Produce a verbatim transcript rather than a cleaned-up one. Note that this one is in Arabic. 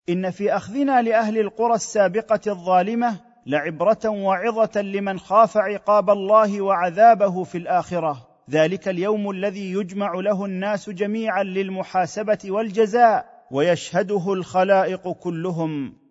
إن في أخذنا لأهل القرى السابقة الظالمة لعبرة وعظة لمن خاف عقاب الله وعذابه في الآخرة، ذلك اليوم الذي يجمع له الناس جميعا للمحاسبة والجزاء ويشهده الخلائق كلهم.